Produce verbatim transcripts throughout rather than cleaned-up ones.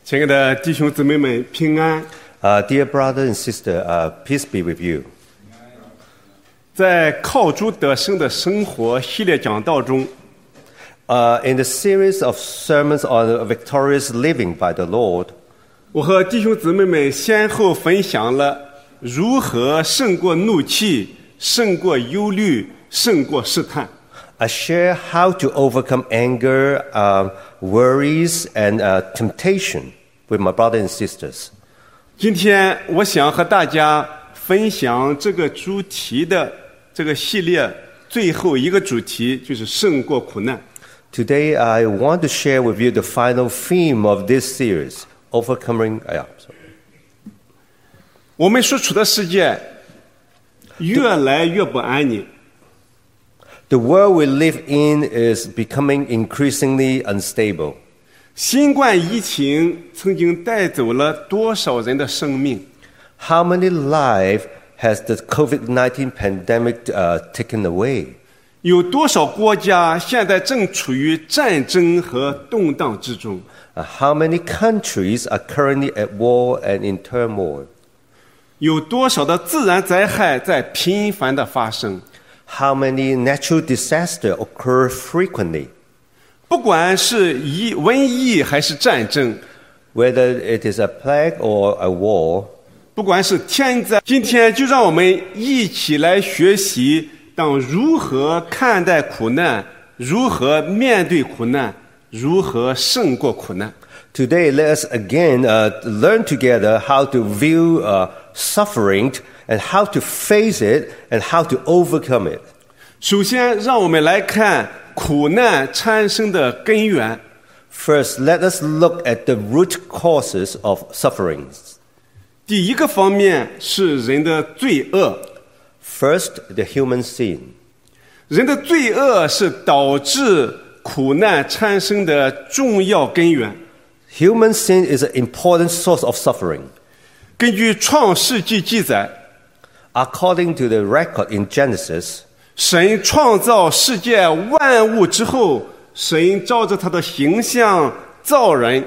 亲爱的弟兄姊妹们，平安。 Uh, dear brother and sister, uh, peace be with you. 在靠主得胜的生活系列讲道中， Uh, in the series of sermons on victorious living by the Lord, 我和弟兄姊妹们先后分享了如何胜过怒气、胜过忧虑、胜过试探。 I share how to overcome anger, um, worries, and uh, temptation with my brothers and sisters. 今天我想和大家分享这个主题的这个系列最后一个主题，就是胜过苦难。 Today, I want to share with you the final theme of this series, overcoming. Uh, yeah, sorry. 我们所处的世界越来越不安宁。 The world we live in is becoming increasingly unstable. 新冠疫情曾经带走了多少人的生命？ How many lives has the COVID nineteen pandemic uh, taken away? 有多少国家现在正处于战争和动荡之中？ Uh, how many countries are currently at war and in turmoil? 有多少的自然灾害在频繁的发生？ How many natural disasters occur frequently? 不管是疫瘟疫还是战争， Whether it is a plague or a war, 不管是天灾，今天就让我们一起来学习，当如何看待苦难，如何面对苦难，如何胜过苦难。 today let us again uh, learn together how to view uh, suffering and how to face it and how to overcome it. 首先，让我们来看苦难产生的根源。 First, let us look at the root causes of sufferings. 第一个方面是人的罪恶， First, the human sin. 人的罪恶是导致苦难产生的重要根源。 Human sin is an important source of suffering. 根据创世纪记载， According to the record in Genesis, 神创造世界万物之后，神照着他的形象造人。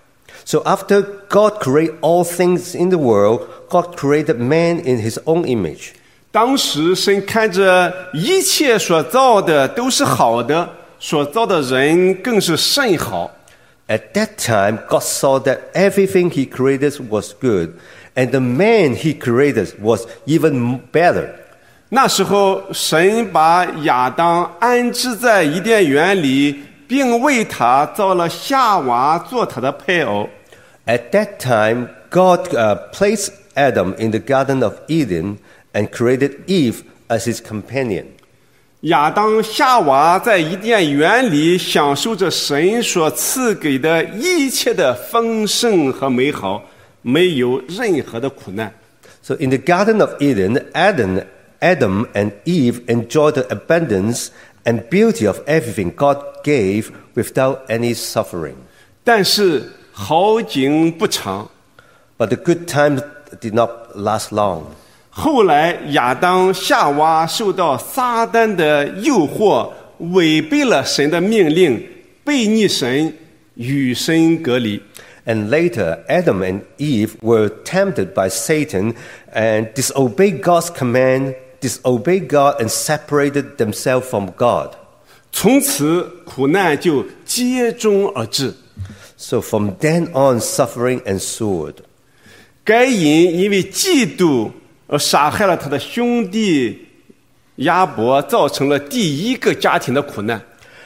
so after God created all things in the world, God created man in his own image. 当时神看着一切所造的都是好的，所造的人更是甚好。 At that time, God saw that everything he created was good, and the man he created was even better. 那时候，神把亚当安置在伊甸园里，并为他造了夏娃做他的配偶。 At that time, God uh, placed Adam in the Garden of Eden and created Eve as his companion. 亚当、夏娃在伊甸园里享受着神所赐给的一切的丰盛和美好，没有任何的苦难。 So in the Garden of Eden, Adam, Adam and Eve enjoyed the abundance and beauty of everything God gave without any suffering. 但是好景不长， But the good times did not last long. 后来亚当、夏娃受到撒旦的诱惑，违背了神的命令，背逆神，与神隔离。 And later, Adam and Eve were tempted by Satan and disobeyed God's command, disobeyed God and separated themselves from God. 从此苦难就接踵而至。 So from then on, suffering ensued. 该隐因为嫉妒而杀害了他的兄弟亚伯，造成了第一个家庭的苦难。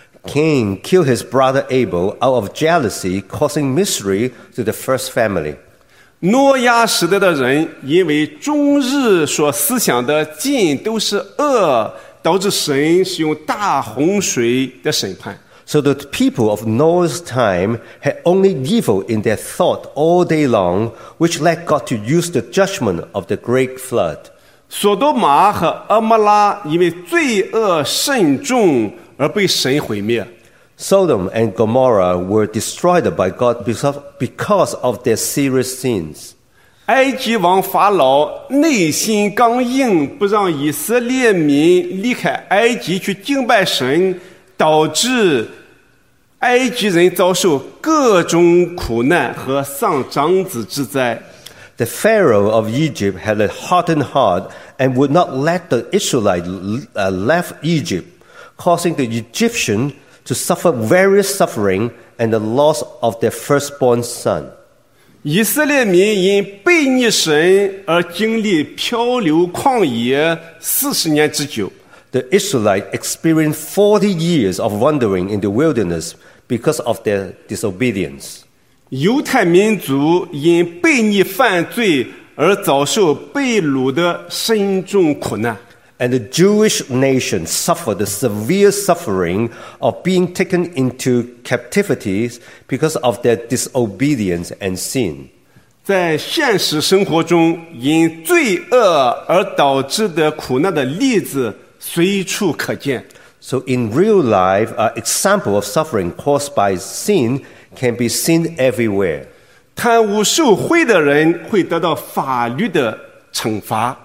Cain killed his brother Abel out of jealousy, causing misery to the first family. 挪亚时代的人因为终日所思想的尽都是恶，导致神使用大洪水的审判。 So the people of Noah's time had only evil in their thought all day long, which led God to use the judgment of the great flood. 索多玛和蛾摩拉因为罪恶甚重而被神毁灭。 Sodom and Gomorrah were destroyed by God because, because of their serious sins. 埃及王法老内心刚硬，不让以色列民离开埃及去敬拜神，导致埃及人遭受各种苦难和丧长子之灾。 The Pharaoh of Egypt had a hardened heart and would not let the Israelites uh, leave Egypt, causing the Egyptians to suffer various suffering and the loss of their firstborn son. 以色列民因背逆神而经历漂流旷野四十年之久。 The Israelites experienced forty years of wandering in the wilderness because of their disobedience. 犹太民族因背逆犯罪而遭受被掳的深重苦难。 And the Jewish nation suffered the severe suffering of being taken into captivity because of their disobedience and sin. 在现实生活中，因罪恶而导致的苦难的例子随处可见。 So in real life, an example of suffering caused by sin can be seen everywhere. 贪污受贿的人会得到法律的惩罚。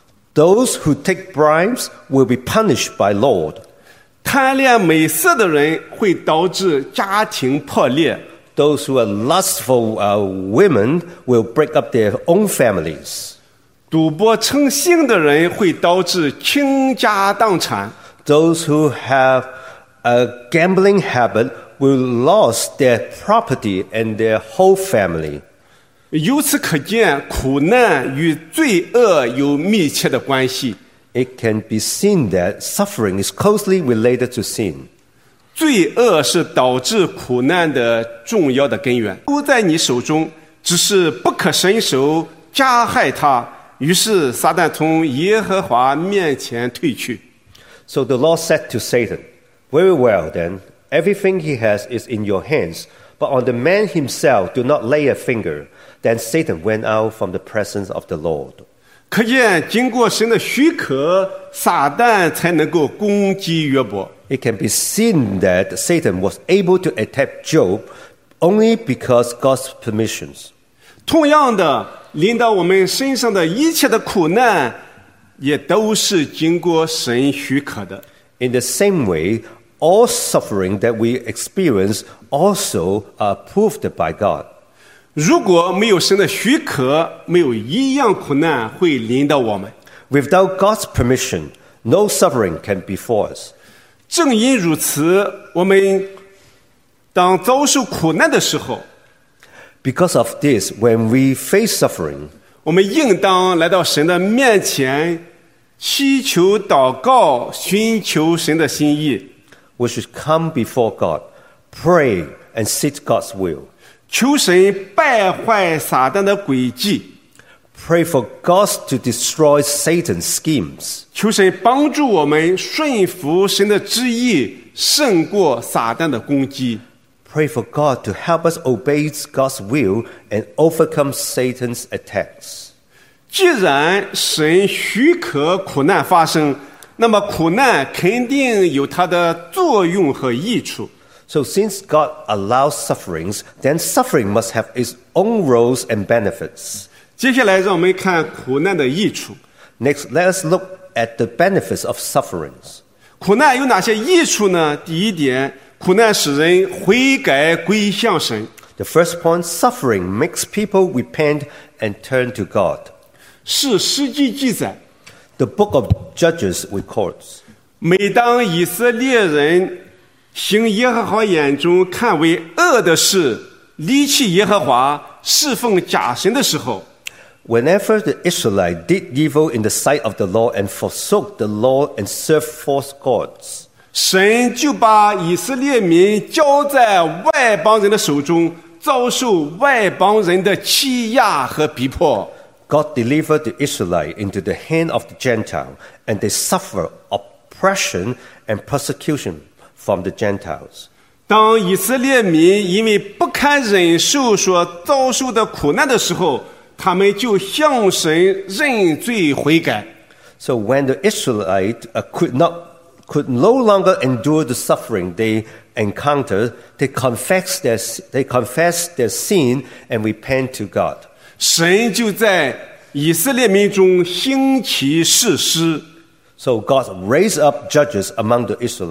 Those who take bribes will be punished by Lord. 贪恋美色的人会导致家庭破裂。 Those who are lustful uh, women will break up their own families. 赌博成性的人会导致倾家荡产。 Those who have a gambling habit will lose their property and their whole family. 由此可见，苦难与罪恶有密切的关系。 It can be seen that suffering is closely related to sin. 罪恶是导致苦难的重要的根源，都在你手中，只是不可伸手加害他。于是撒旦从耶和华面前退去。 So the Lord said to Satan, "Very well then, everything he has is in your hands, but on the man himself do not lay a finger." Then Satan went out from the presence of the Lord. 可见，经过神的许可，撒旦才能够攻击约伯。 It can be seen that Satan was able to attack Job only because God's permissions. 同样的，临到我们身上的一切的苦难，也都是经过神许可的。 In the same way, all suffering that we experience also are approved by God. 如果没有神的许可，没有一样苦难会临到我们。 Without God's permission, no suffering can befall us. 正因如此，我们当遭受苦难的时候， Because of this, when we face suffering, 我们应当来到神的面前，祈求、祷告，寻求神的心意。 we should come before God, pray, and seek God's will. 求神败坏撒旦的诡计， Pray for God to destroy Satan's schemes. 求神帮助我们顺服神的旨意，胜过撒旦的攻击。 Pray for God to help us obey God's will and overcome Satan's attacks. 既然神许可苦难发生，那么苦难肯定有它的作用和益处。 So since God allows sufferings, then suffering must have its own roles and benefits. 接下来让我们看苦难的益处。 Next, let us look at the benefits of sufferings. 苦难有哪些益处呢？第一点，苦难使人悔改归向神。 The first point, suffering makes people repent and turn to God. 是诗记记载， The book of Judges records, 每当以色列人行耶和华眼中看为恶的事，离弃耶和华，侍奉假神的时候， whenever the Israelites did evil in the sight of the Lord and forsook the Lord and served false gods, 神就把以色列民交在外邦人的手中，遭受外邦人的欺压和逼迫。 God delivered the Israelites into the hand of the Gentile, and they suffer oppression and persecution from the Gentiles. 当以色列民因为不堪忍受所遭受的苦难的时候，他们就向神认罪悔改。 So when the Israelites uh, could not, could no longer endure the suffering they encountered, they confessed their, they confessed their sin and repent to God. 神就在以色列民中兴起士师， So God raised up judges among the Israelites.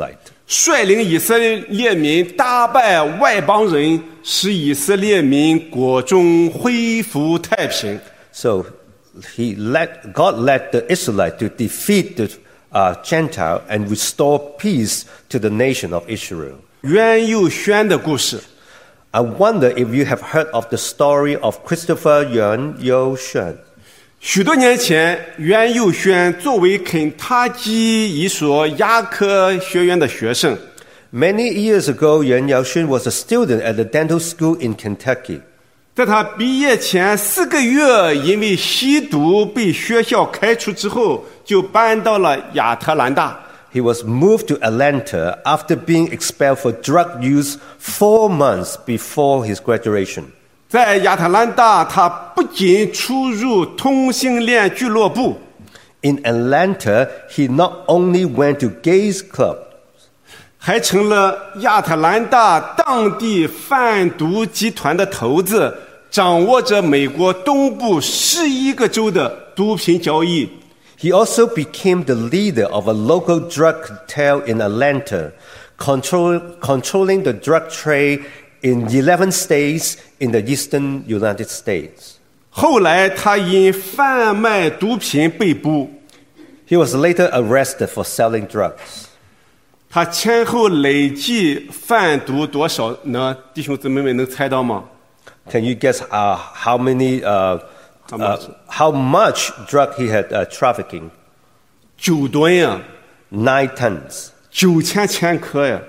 率领以色列民打败外邦人，使以色列民国中恢复太平。 So he led, God led the Israelites to defeat the uh, Gentile and restore peace to the nation of Israel. 袁佑轩的故事， I wonder if you have heard of the story of Christopher Yuan Youshun. 许多年前，袁佑轩作为肯塔基一所牙科学院的学生， Many years ago, Yuan Youshun was a student at the dental school in Kentucky. 在他毕业前四个月，因为吸毒被学校开除之后，就搬到了亚特兰大。 He was moved to Atlanta after being expelled for drug use four months before his graduation. 在亚特兰大，他不仅出入同性恋俱乐部， In Atlanta, he not only went to gays club, 还成了亚特兰大当地贩毒集团的头子，掌握着美国东部十一个州的毒品交易。 he also became the leader of a local drug cartel in Atlanta, control, controlling the drug trade in eleven states in the eastern United States. 后来，他因贩卖毒品被捕， He was later arrested for selling drugs. 他前后累计贩毒多少呢？弟兄姊妹们能猜到吗？ Can you guess uh, how many, uh, How uh, much? how much drug he had uh, trafficking? 九吨呀， Nine tons, 九千千克呀！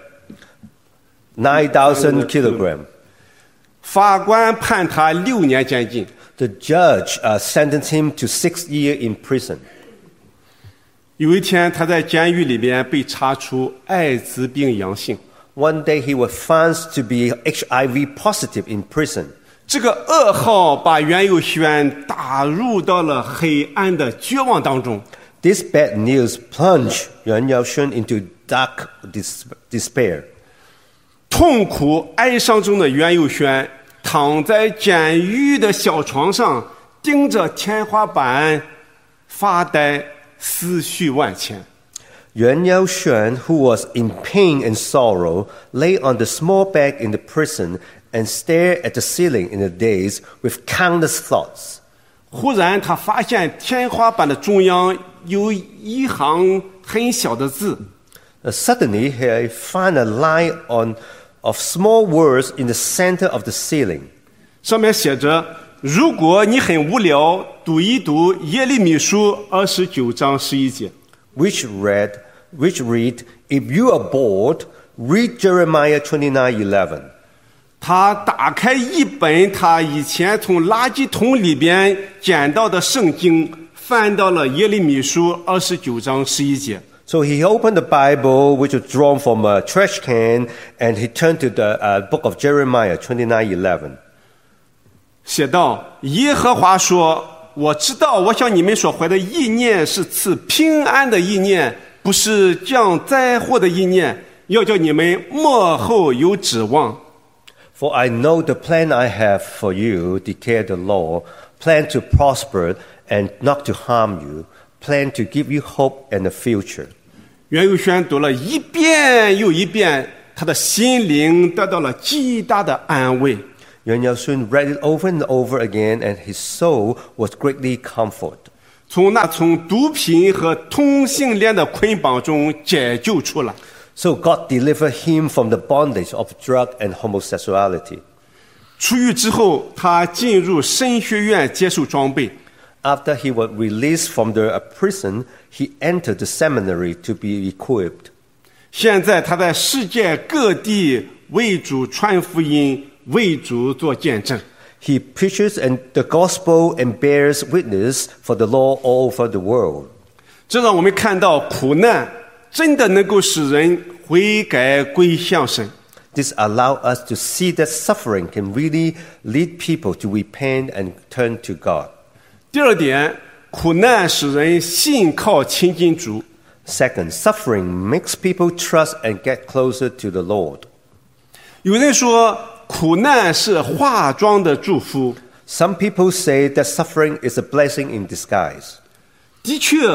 nine thousand kilogram. 法官判他六年监禁。 The judge uh, sentenced him to six years in prison. 有一天，他在监狱里边被查出艾滋病阳性。 One day he was found to be H I V positive in prison. 这个噩耗把袁佑轩打入到了黑暗的绝望当中。 This bad news plunged Yuan Youshun into dark dis- despair. 痛苦哀伤中的袁佑轩躺在监狱的小床上，盯着天花板发呆，思绪万千。 Yuan Youshun, who was in pain and sorrow, lay on the small bed in the prison and stared at the ceiling in a daze with countless thoughts. 忽然，他发现天花板的中央有一行很小的字， Uh, suddenly, he found a line on, of small words in the center of the ceiling. 上面写着：“如果你很无聊，读一读耶利米书二十九章十一节。” Which read, which read, if you are bored, read Jeremiah twenty-nine eleven. 他打开一本他以前从垃圾桶里边捡到的圣经，翻到了耶利米书二十九章十一节。 So he opened the Bible, which was drawn from a trash can, and he turned to the uh, book of Jeremiah twenty-nine eleven. 写道：“耶和华说，我知道我向你们所怀的意念是赐平安的意念，不是降灾祸的意念，要叫你们末后有指望。” For I know the plan I have for you, declared the Lord, plan to prosper and not to harm you, plan to give you hope and a future. 袁佑轩读了一遍又一遍，他的心灵得到了极大的安慰。 Yuan Youshun read it over and over again, and his soul was greatly comforted. 从那从毒品和同性恋的捆绑中解救出来。 So God delivered him from the bondage of drug and homosexuality. 出狱之后，他进入神学院接受装备。 After he was released from the prison, he entered the seminary to be equipped. 现在他在世界各地为主传福音，为主做见证。 He preaches and the gospel and bears witness for the Lord all over the world. 这让我们看到苦难真的能够使人悔改归向神。 This allows us to see that suffering can really lead people to repent and turn to God. 第二点，苦难使人信靠亲近主。 Second, suffering makes people trust and get closer to the Lord. 有人说，苦难是化妆的祝福。 Some people say that suffering is a blessing in disguise. 的确，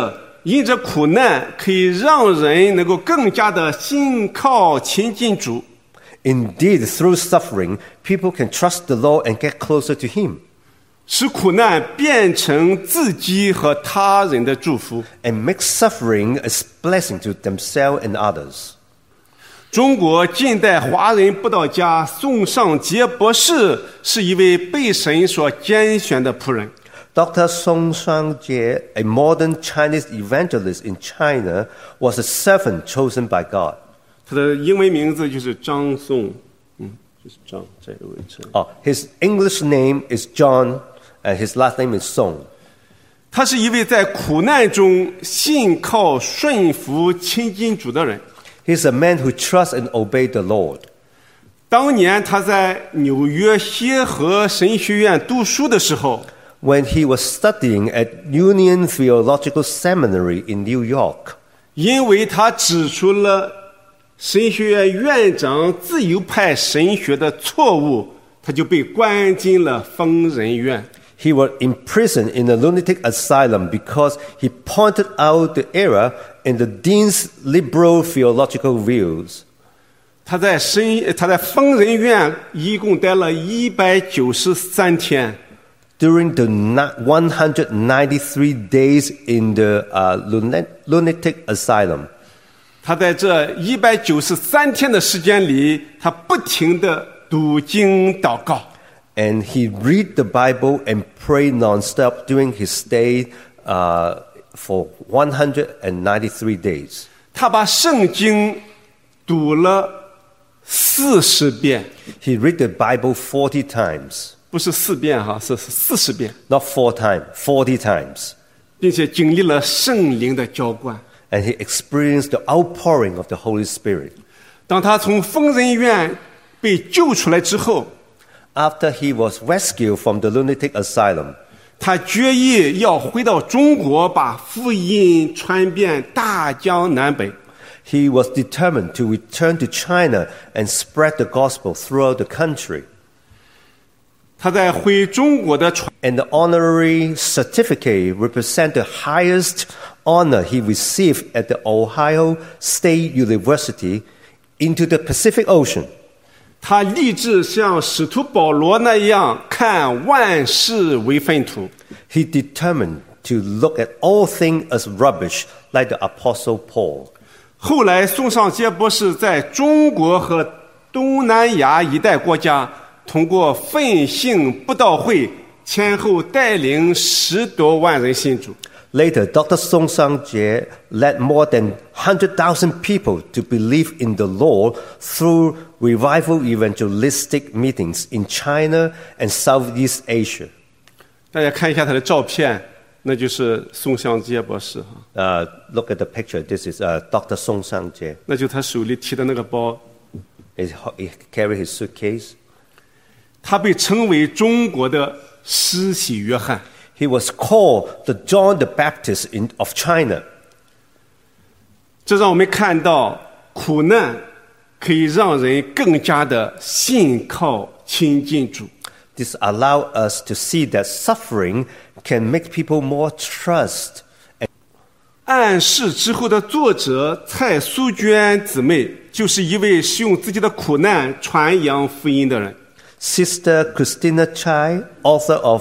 因着苦难可以让人能够更加的信靠亲近主。 Indeed, through suffering, people can trust the Lord and get closer to Him, 使苦难变成自己和他人的祝福。 and make suffering a blessing to themselves and others. 中国近代华人布道家宋尚杰博士是一位被神所拣选的仆人。 Doctor Song Shangjie, a modern Chinese evangelist in China, was a servant chosen by God. 他的英文名字就是张颂，嗯，就是张这个位置。 Oh, his English name is John, and his last name is Song. 他是一位在苦难中信靠、顺服、亲近主的人。 He's a man who trusts and obeys the Lord. 当年他在纽约协和神学院读书的时候， When he was studying at Union Theological Seminary in New York, 因为他指出了神学院院长自由派神学的错误，他就被关进了疯人院。 he was imprisoned in a lunatic asylum because he pointed out the error in the dean's liberal theological views. 他在神他在疯人院一共待了一百九十三天。 During the one hundred ninety-three days in the uh, lunatic asylum, 他在这一百九十三天的时间里，他不停地读经祷告。 and he read the Bible and prayed nonstop during his stay uh, for one hundred ninety-three days. 他把圣经读了四十遍， He read the Bible forty times, 不是四遍哈，是四十遍， not four times, forty times. 并且经历了圣灵的浇灌。 And he experienced the outpouring of the Holy Spirit. 当他从疯人院被救出来之后， After he was rescued from the lunatic asylum, 他决意要回到中国，把福音传遍大江南北。 he was determined to return to China and spread the gospel throughout the country. 他在回中国的传 And the honorary certificate represents the highest honor he received at the Ohio State University into the Pacific Ocean. 他立志像使徒保罗那样看万事为粪土。 He determined to look at all things as rubbish, like the Apostle Paul. 后来，宋尚杰博士在中国和东南亚一带国家，通过奋兴布道会，前后带领十多万人信主。 Later, Doctor Song Sang-jie led more than one hundred thousand people to believe in the Lord through revival evangelistic meetings in China and Southeast Asia. 大家看一下他的照片，那就是宋尚杰博士哈， Uh, look at the picture. This is uh, Doctor Song Sang-jie. 那就是他手里提的那个包。 He, he carried his suitcase. 他被称为中国的施洗约翰。 He was called the John the Baptist in, of China. 这让我们看到苦难可以让人更加的信靠亲近主。 This allows us to see that suffering can make people more trust. 暗示之后的作者蔡苏娟姊妹就是一位使用自己的苦难传扬福音的人。 Sister Christina Chai, author of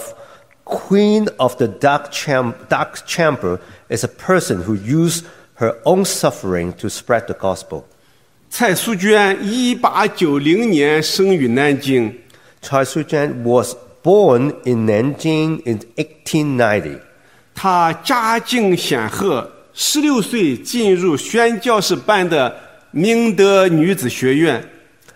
Queen of the Dark, Cham- Dark Chamber, is a person who used her own suffering to spread the gospel. 蔡苏娟一八九零年生于南京， Chai Sujan was born in Nanjing in eighteen ninety. 她家境显赫，十六岁进入宣教士班的明德女子学院。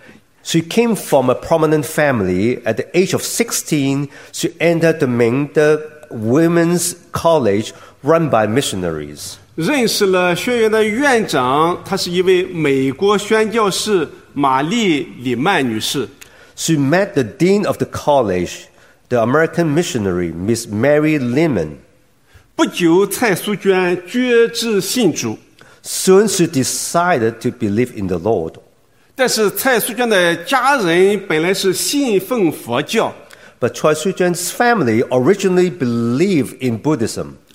She came from a prominent family. At the age of sixteen, she entered the Mingde Women's College run by missionaries. 认识了学院的院长，她是一位美国宣教士玛丽·里曼女士。 She met the dean of the college, the American missionary, Miss Mary Lehman. 不久，蔡苏娟决志信主， Soon she decided to believe in the Lord. 但是蔡苏娟的家人本来是信奉佛教， But Choi Sujan's family originally believed in Buddhism.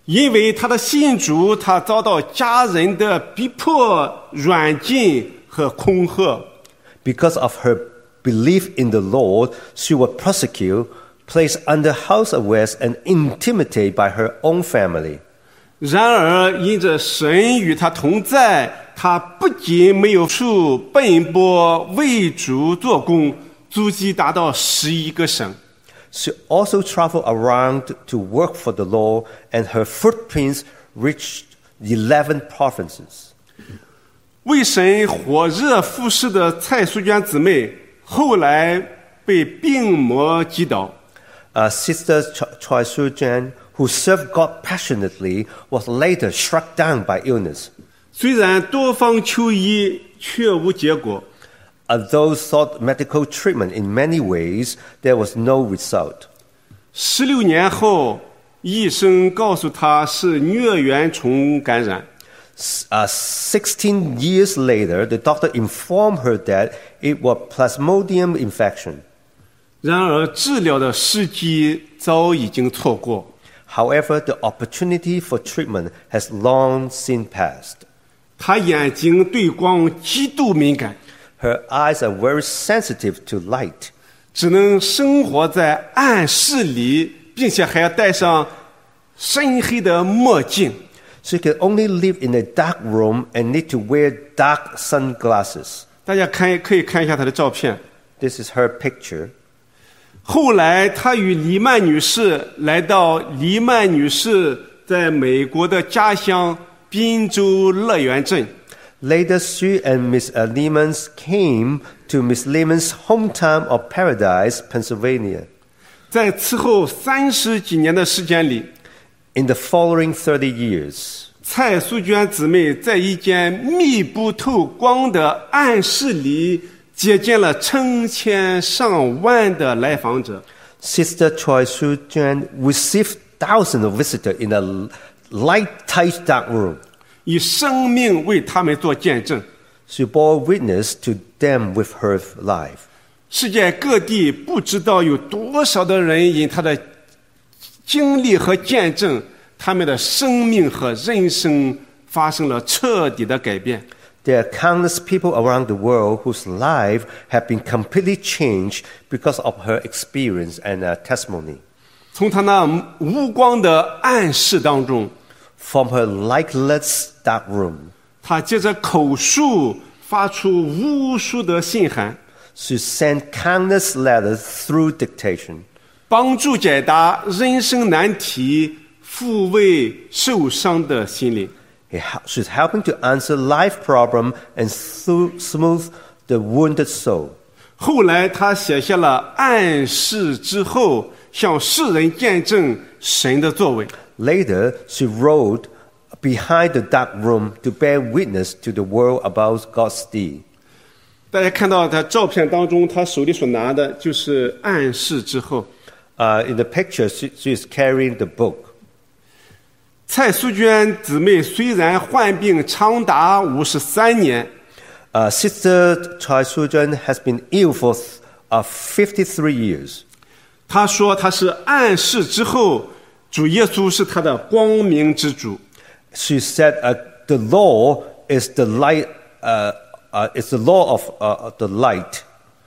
因为他的信主，他遭到家人的逼迫、软禁和恐吓。 Because of her belief in the Lord, she was persecuted, placed under house arrest, and intimidated by her own family. 然而，因着神与他同在，他不仅没有处奔波为主做工，足迹达到十一个省。 She also traveled around to work for the Lord, and her footprints reached eleven provinces. 为神火热服侍的蔡淑娟姊妹，后来被病魔击倒。 Uh, Sister Choi Soo-jan, who served God passionately, was later struck down by illness. 虽然多方求医，却无结果。 Although sought medical treatment in many ways, there was no result. 十六年后，医生告诉他是疟原虫感染。 Uh, Sixteen years later, the doctor informed her that it was Plasmodium infection. 然而，治疗的时机早已经错过。 However, the opportunity for treatment has long since passed. 他眼睛对光极度敏感， Her eyes are very sensitive to light. 只能生活在暗室里，并且还要戴上深黑的墨镜。 She can only live in a dark room and need to wear dark sunglasses. 大家看，可以看一下她的照片。 This is her picture. 后来，她与黎曼女士来到黎曼女士在美国的家乡宾州乐园镇。 Later, she and Miss Lehman came to Miss Lehman's hometown of Paradise, Pennsylvania. 在此后三十几年的时间里， In the following thirty years, 蔡淑娟姊妹在一间密不透光的暗室里接见了成千上万的来访者。 Sister Choi Soo-jan received thousands of visitors in a light-tight dark room. 以生命为他们做见证。 She bore witness to them with her life. 世界各地不知道有多少的人因他的经历和见证，他们的生命和人生发生了彻底的改变。 There are countless people around the world whose lives have been completely changed because of her experience and uh, testimony. 从他那无光的暗室当中， From her lightless dark room, 他借着口述发出无数的信函， she sent countless letters through dictation, 帮助解答人生难题，抚慰受伤的心灵。 She's helping to answer life problems and smooth the wounded soul. 后来，他写下了暗示之后，向世人见证神的作为。 Later, she wrote behind the dark room to bear witness to the world about God's deed. 大家看到他照片当中，他手里所拿的就是暗示之后。 Uh, in the picture, she, she is carrying the book. 蔡淑娟姊妹虽然患病长达五十三年， Uh, Sister Choi Soo-jan has been ill for uh, fifty-three years. 她说她是暗示之后，主耶稣是她的光明之主。 She said, uh, "The law is the light. Uh, uh, is the law of uh, the light."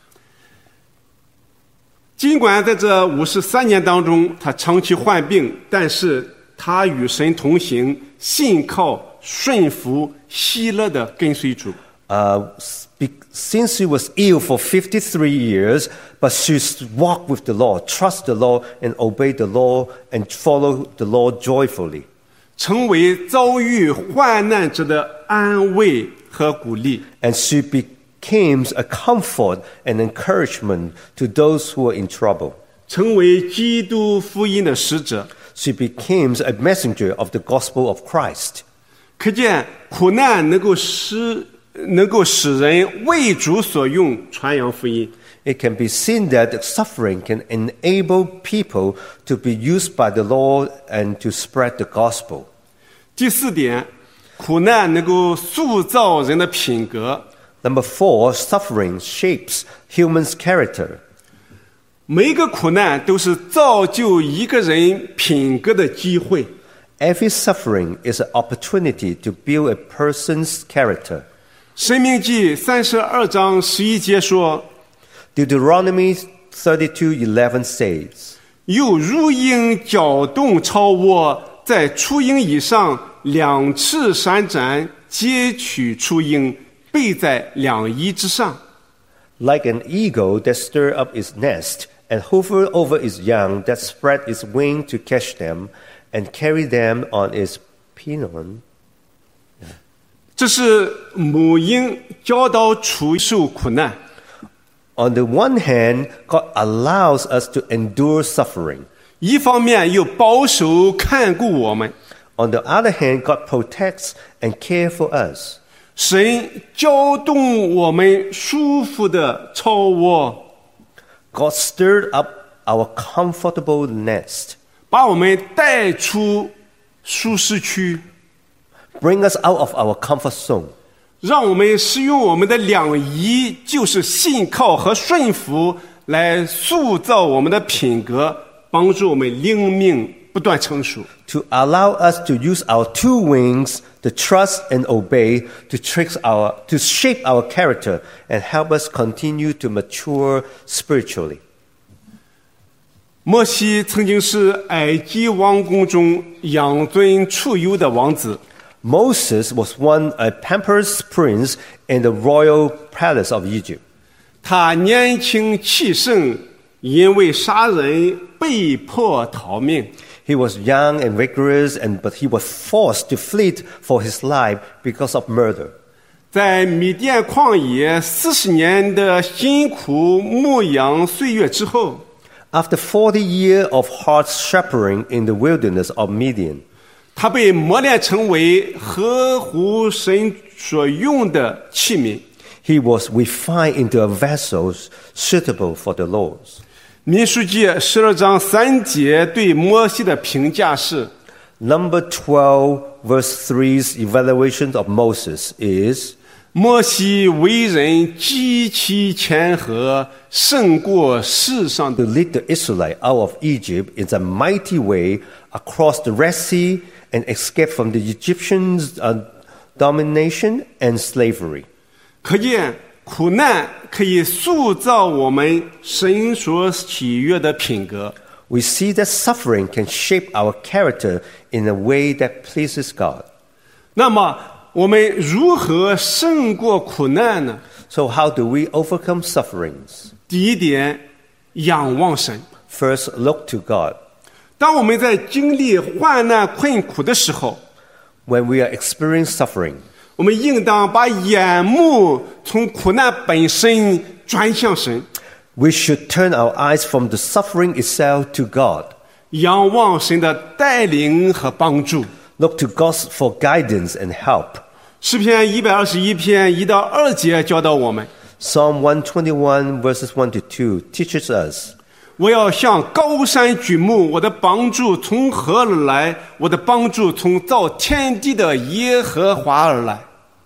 尽管在这五十三年当中，她长期患病，但是她与神同行，信靠、顺服、喜乐的跟随主。 Uh, since she was ill for fifty-three years, but she walked with the Lord, trust the Lord, and obeyed the law, and follow the Lord joyfully. 成为遭遇患难者的安慰和鼓励。 And she became a comfort and encouragement to those who were in trouble. 成为基督福音的使者。 She became a messenger of the gospel of Christ. 可见苦难能够使能够使人为主所用，传扬福音。 It can be seen that suffering can enable people to be used by the Lord and to spread the gospel. 第四点，苦难能够塑造人的品格。 Number four, suffering shapes humans' character. 每一个苦难都是造就一个人品格的机会。 Every suffering is an opportunity to build a person's character. 申命记三十二章十一节说， Deuteronomy thirty-two eleven says, 有如鹰搅动超窝，在雏鹰以上两翅闪展，截取雏鹰，背在两翼之上。 Like an eagle that stirred up its nest and hovered over its young, that spread its wing to catch them and carry them on its pinion. 这是母鹰教导雏受苦难。 On the one hand, God allows us to endure suffering. 一方面又保守看顾我们， On the other hand, God protects and cares for us. 神搅动我们舒服的超窝， God stirred up our comfortable nest, 把我们带出舒适区， bring us out of our comfort zone, 让我们使用我们的两仪，就是信靠和顺服，来塑造我们的品格，帮助我们灵命不断成熟。 to allow us to use our two wings, to trust and obey, to, trick our, to shape our character and help us continue to mature spiritually. 摩西曾经是埃及王宫中养尊处优的王子， Moses was one a pampered prince in the royal palace of Egypt. 他年轻气盛，因为杀人被迫逃命。 He was young and vigorous, and, but he was forced to flee for his life because of murder. 在米甸旷野四十年的辛苦牧养岁月之后， After forty years of hard shepherding in the wilderness of Midian, 他被磨练成为合乎神所用的器皿。 he was refined into a vessel suitable for the Lord. 民数记十二章三节对摩西的评价是： Number twelve, verse three's evaluation of Moses is, 摩西为人极其谦和，胜过世上 to 的。 lead the Israelites out of Egypt in a mighty way across the Red Sea and escape from the Egyptians' uh, domination and slavery. 可见苦难可以塑造我们神所喜悦的品格。 We see that suffering can shape our character in a way that pleases God. 那么我们如何胜过苦难呢？ So how do we overcome sufferings? 第一点，仰望神。 First, look to God. 当我们在经历患难困苦的时候， When we are experiencing suffering, 我们应当把眼目从苦难本身转向神， we should turn our eyes from the suffering itself to God. 仰望神的带领和帮助。 Look to God for guidance and help. 诗篇一百二十一篇一到二节教导我们： Psalm one twenty-one verses one to two teaches us, 我要向高山举目，我的帮助从何而来？我的帮助从造天地的耶和华而来。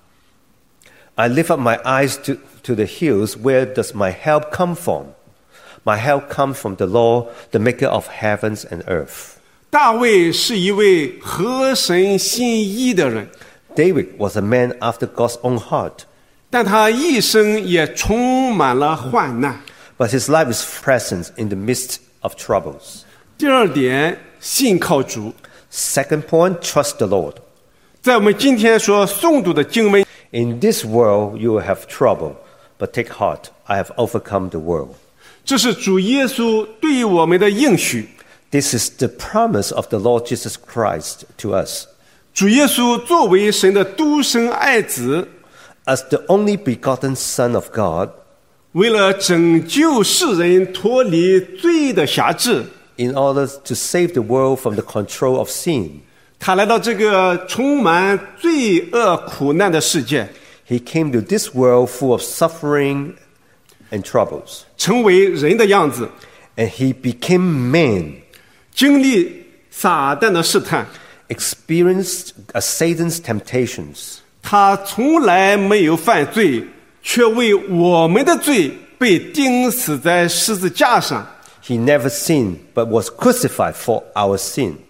I lift up my eyes to, to the hills. Where does my help come from? My help comes from the Lord, the maker of heavens and earth. 大卫是一位合神心意的人， David was a man after God's own heart, 但他一生也充满了患难。 but his life is present in the midst of troubles. 第二点，信靠主。 Second point, trust the Lord. 在我们今天所诵读的经文， In this world you will have trouble, but take heart, I have overcome the world. 这是主耶稣对我们的应许。 This is the promise of the Lord Jesus Christ to us. 主耶稣作为神的独生爱子， As the only begotten Son of God, 为了拯救世人脱离罪的辖制， in order to save the world from the control of sin, 他来到这个充满罪恶苦难的世界， he came to this world full of suffering and troubles. 成为人的样子， And he became man, 经历撒旦的试探。 experienced uh, Satan's temptations. 他从来没有犯罪，却为我们的罪被钉死在十字架上。 He never sinned, but was crucified for our sins.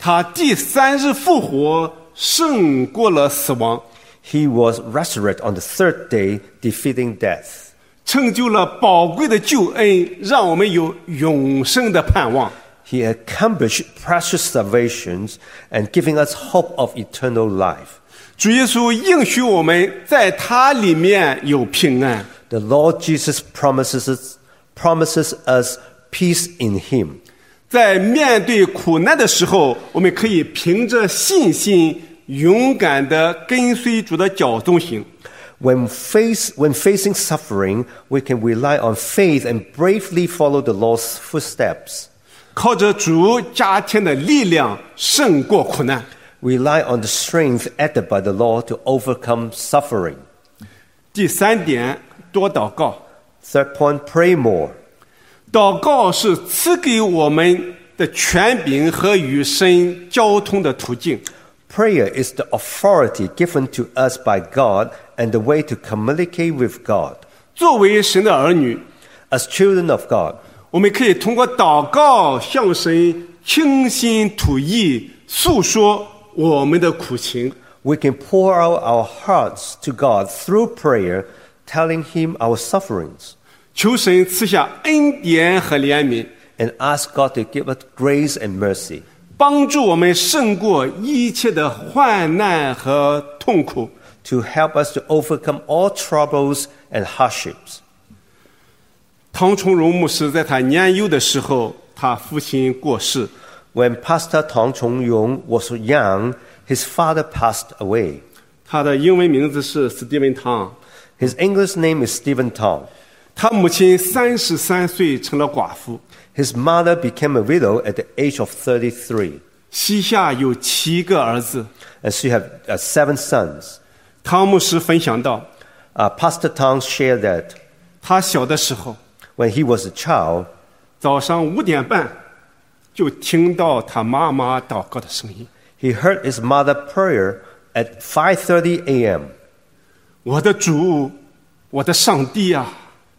他第三日复活，胜过了死亡， He was resurrected on the third day, defeating death. 成就了宝贵的救恩，让我们有永生的盼望。 He accomplished precious salvations and giving us hope of eternal life. 主耶稣应许我们在他里面有平安。 The Lord Jesus promises us, promises us peace in Him. 在面对苦难的时候，我们可以凭着信心，勇敢地跟随主的脚踪行。 When, face, when facing suffering, we can rely on faith and bravely follow the Lord's footsteps. 靠着主加添的力量，胜过苦难。 Rely on the strength added by the Lord to overcome suffering. 第三点，多祷告。 Third point, pray more. 祷告是赐给我们的权柄和与神交通的途径。 Prayer is the authority given to us by God and the way to communicate with God. 作为神的儿女， As children of God, 我们可以通过祷告向神倾心吐意，诉说我们的苦情。 we can pour out our hearts to God through prayer, telling Him our sufferings, 求神赐下恩典和怜悯， and ask God to give us grace and mercy, 帮助我们胜过一切的患难和痛苦。 to help us to overcome all troubles and hardships. 唐崇荣牧师在他年幼的时候，他父亲过世， When Pastor Tong Chong-yung was young, his father passed away. 他的英文名字是史蒂文·唐。 His English name is Stephen Tong. 他母亲三十三岁成了寡妇， His mother became a widow at the age of thirty-three, 膝下有七个儿子。 and she had uh, seven sons. 唐牧师分享到， Uh, Pastor Tong shared that 他小的时候， when he was a child, 早上五点半就听到他妈妈祷告的声音。 he heard his mother prayer at five thirty a.m. 我的主，我的上帝啊，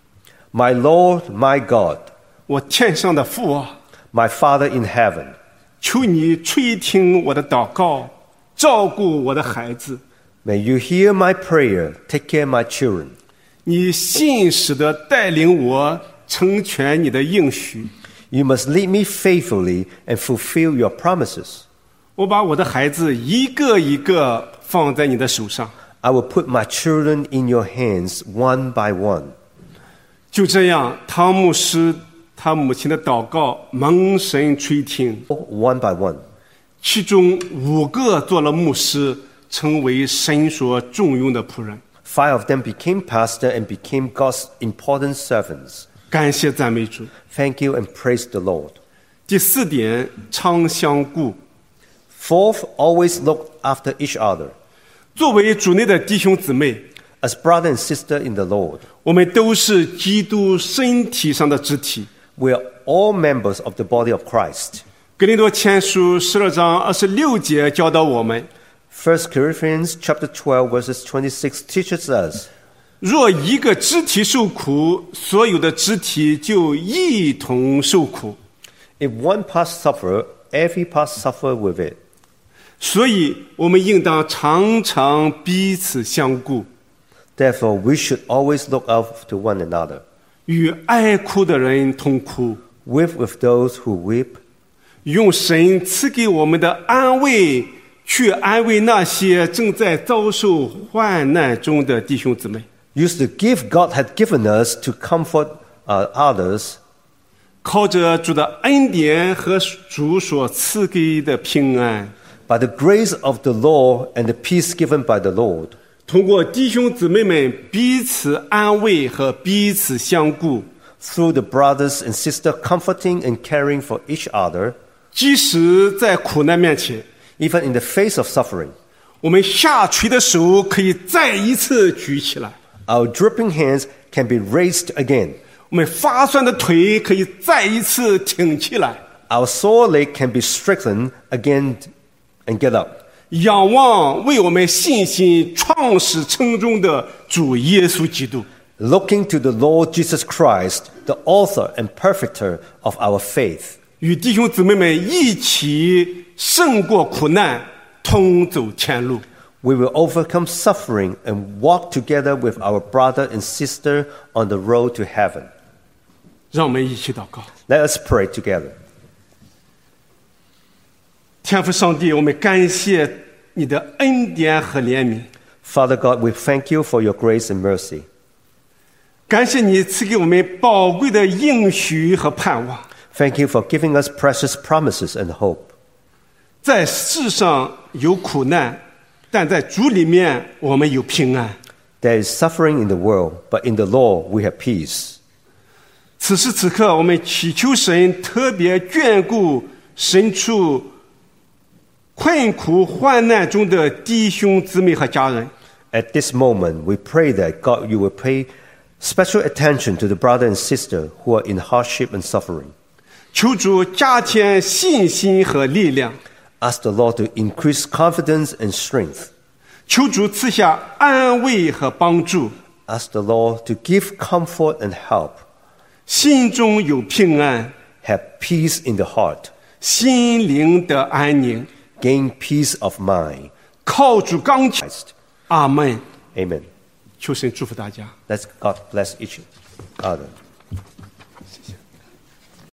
My Lord, my God, 我天上的父啊， my Father in heaven, 求你垂听我的祷告，照顾我的孩子。 may you hear my prayer, take care of my children. 你信实地带领我成全你的应许。 You must lead me faithfully and fulfill your promises. 我把我的孩子一个一个放在你的手上。 I will put my children in your hands one by one. 就这样，汤牧师他母亲的祷告蒙神垂听， One by one. 其中五个做了牧师，成为神所重用的仆人。 Five of them became pastor and became God's important servants. 感谢赞美主。 Thank you and praise the Lord. 第四点，常相顾。 Fourth, always look after each other. 作为主内的弟兄姊妹， As brother and sister in the Lord, 我们都是基督身体上的肢体。 we are all members of the body of Christ. 格林多前书十二章二十六节教导我们： First Corinthians chapter twelve verses twenty-six teaches us, 若一个肢体受苦，所有的肢体就一同受苦。 if one part suffer, every part suffer with it. 所以，我们应当常常彼此相顾， Therefore, we should always look out to one another, 与爱哭的人同哭， weep with those who weep, 用神赐给我们的安慰，去安慰那些正在遭受患难中的弟兄姊妹。 use the gift God had given us to comfort uh, others. 靠着主的恩典和主所赐给的平安， By the grace of the Lord and the peace given by the Lord, 通过弟兄姊妹们彼此安慰和彼此相顾， through the brothers and sisters comforting and caring for each other, 即使在苦难面前， even in the face of suffering, 我们下垂的手可以再一次举起来， our dripping hands can be raised again. 我们发酸的腿可以再一次挺起来， Our sore leg can be strengthened again and get up. 仰望为我们信心创始成终的主耶稣基督。 Looking to the Lord Jesus Christ, the author and perfecter of our faith. 与弟兄姊妹们一起胜过苦难，同走前路。 We will overcome suffering and walk together with our brother and sister on the road to heaven. 让我们一起祷告。 Let us pray together. 天父上帝，我们感谢你的恩典和怜悯， Father God, we thank you for your grace and mercy. 感谢你赐给我们宝贵的应许和盼望。 Thank you for giving us precious promises and hope. 在世上有苦难，但在主里面我们有平安。 There is suffering in the world, but in the Lord we have peace. 此时此刻，我们祈求神特别眷顾身处困苦患难中的弟兄姊妹和家人。 At this moment, we pray that God, you will pay special attention to the brother and sister who are in hardship and suffering. 求主加添信心和力量， Ask the Lord to increase confidence and strength. 求主赐下安慰和帮助， Ask the Lord to give comfort and help. 心中有平安， Have peace in the heart. 心灵的安宁， Gain peace of mind. 靠主刚强。 Christ. 阿门。 Amen. 求神祝福大家。 Let's God bless each other. 谢谢。